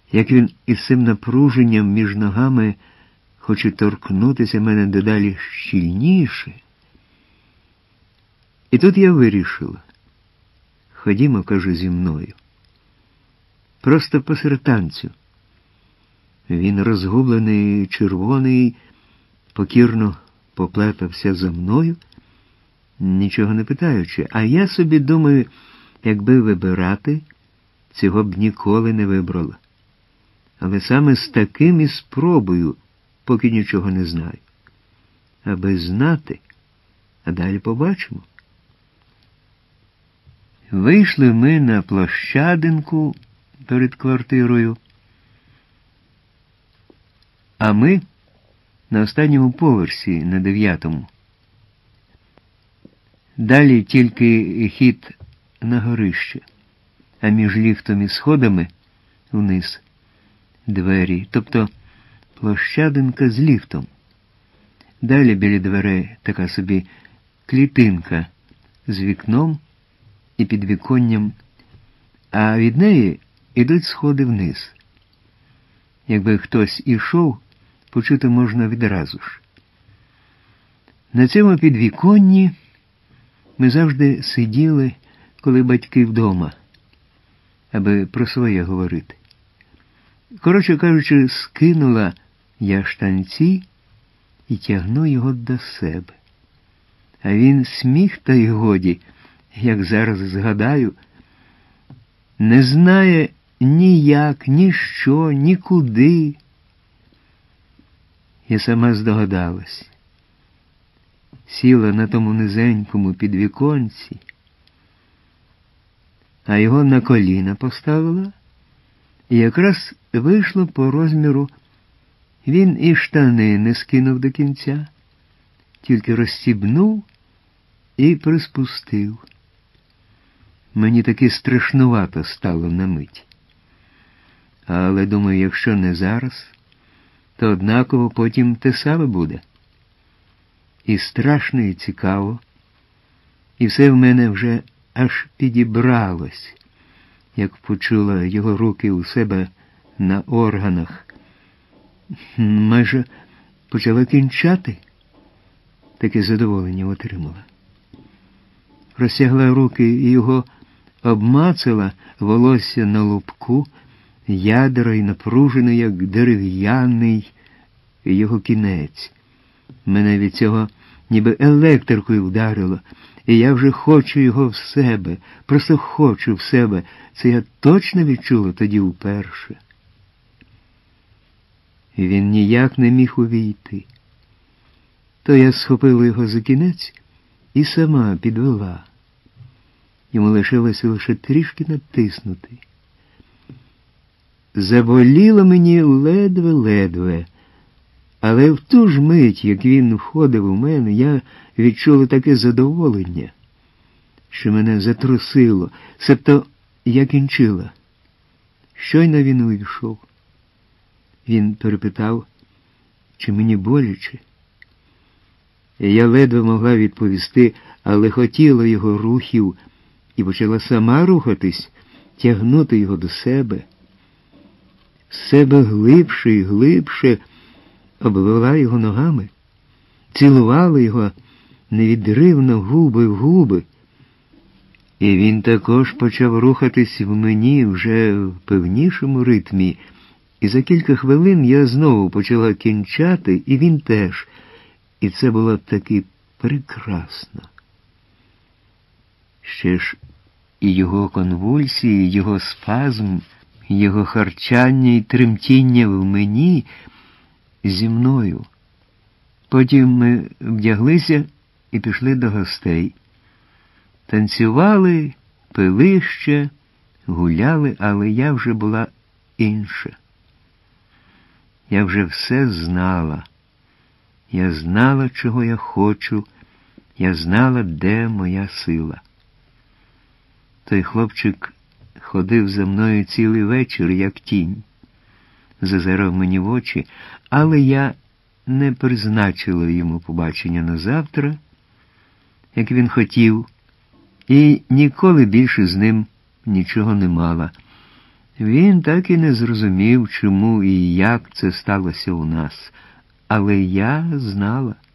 як він із цим напруженням між ногами хоче торкнутися мене дедалі щільніше. І тут я вирішила. Ходімо, кажу, зі мною. Просто посеред танцю. Він, розгублений, червоний, покірно поплетався за мною, нічого не питаючи. А я собі думаю, якби вибирати, цього б ніколи не вибрала. Але саме з таким і спробую, поки нічого не знаю. Аби знати, а далі побачимо. Вийшли ми на площадинку перед квартирою, а ми на останньому поверсі, на 9-му. Далі тільки хід на горище, а між ліфтом і сходами вниз двері, тобто площадинка з ліфтом. Далі біля дверей така собі клітинка з вікном і підвіконням, а від неї ідуть сходи вниз. Якби хтось ішов, почути можна відразу ж. На цьому підвіконні ми завжди сиділи, коли батьки вдома, аби про своє говорити. Коротше кажучи, скинула я штанці і тягну його до себе. А він сміх та й годі, як зараз згадаю, не знає ніяк, ні що, нікуди. Я сама здогадалась. Сіла на тому низенькому підвіконці, а його на коліна поставила, і якраз вийшло по розміру. Він і штани не скинув до кінця, тільки розстібнув і приспустив. Мені таки страшнувато стало на мить. Але, думаю, якщо не зараз, то однаково потім те саме буде. І страшно, і цікаво, і все в мене вже аж підібралось, як почула його руки у себе на органах. Майже почала кінчати, таке задоволення отримала. Розтягла руки і його обмацала, волосся на лобку, ядра й напружене, як дерев'яний його кінець. Мене від цього ніби електрикою вдарило, і я вже хочу його в себе, просто хочу в себе. Це я точно відчула тоді вперше. І він ніяк не міг увійти. То я схопила його за кінець і сама підвела. Йому лишилося лише трішки натиснути. Заболіло мені ледве-ледве, але в ту ж мить, як він входив у мене, я відчула таке задоволення, що мене затрусило, себто я кінчила. Щойно він увійшов. Він перепитав, чи мені боляче. Я ледве могла відповісти, але хотіла його рухів і почала сама рухатись, тягнути його до себе. З себе глибше і глибше обвела його ногами, цілувала його невідривно губи в губи. І він також почав рухатись в мені вже в певнішому ритмі. І за кілька хвилин я знову почала кінчати, і він теж. І це було таки прекрасно. Ще ж і його конвульсії, його спазм, його харчання і тремтіння в мені зі мною. Потім ми вдяглися і пішли до гостей. Танцювали, пили ще, гуляли, але я вже була інша. Я вже все знала. Я знала, чого я хочу. Я знала, де моя сила. Той хлопчик ходив за мною цілий вечір, як тінь. Зазирав мені в очі, але я не призначила йому побачення на завтра, як він хотів, і ніколи більше з ним нічого не мала. Він так і не зрозумів, чому і як це сталося у нас. Але я знала.